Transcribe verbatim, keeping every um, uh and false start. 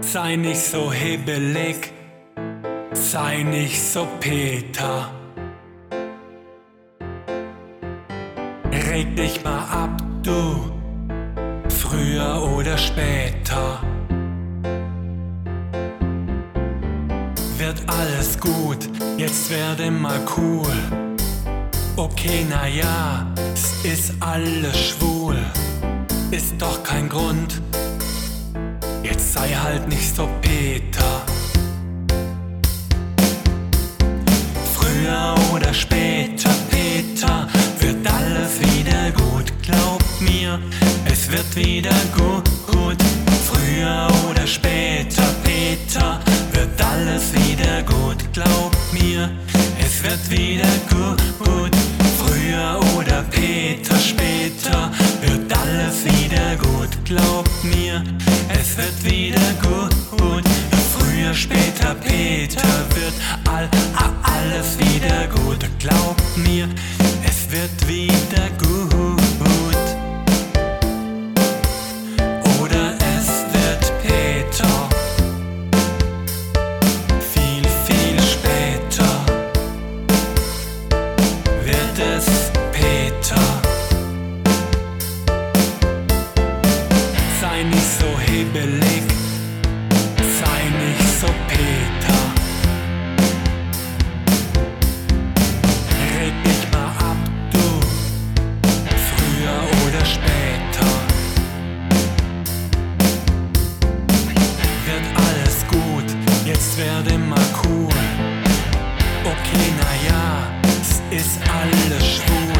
Sei nicht so hebelig, sei nicht so Peter. Reg dich mal ab, du, früher oder später wird alles gut, jetzt werde mal cool. Okay, na ja, es ist alles schwul, ist doch kein Grund, jetzt sei halt nicht so Peter. Früher oder später, Peter, wird alles wieder gut, glaub mir, es wird wieder gut, gut. Früher oder später, Peter, wird alles wieder gut, glaub mir, es wird wieder gut, gut. Früher oder Peter, später, wird alles wieder gut, glaub mir, es wird wieder gut, gut. Früher, später, Peter, wird all, all, alles wieder gut, glaub mir, es wird wieder gut. Oder es wird Peter, viel, viel später wird es Peter. Sei nicht so hebelig, sei nicht so Peter. Reg dich mal ab, du, früher oder später wird alles gut, jetzt werde mal cool. Okay, na ja, es ist alles schwul.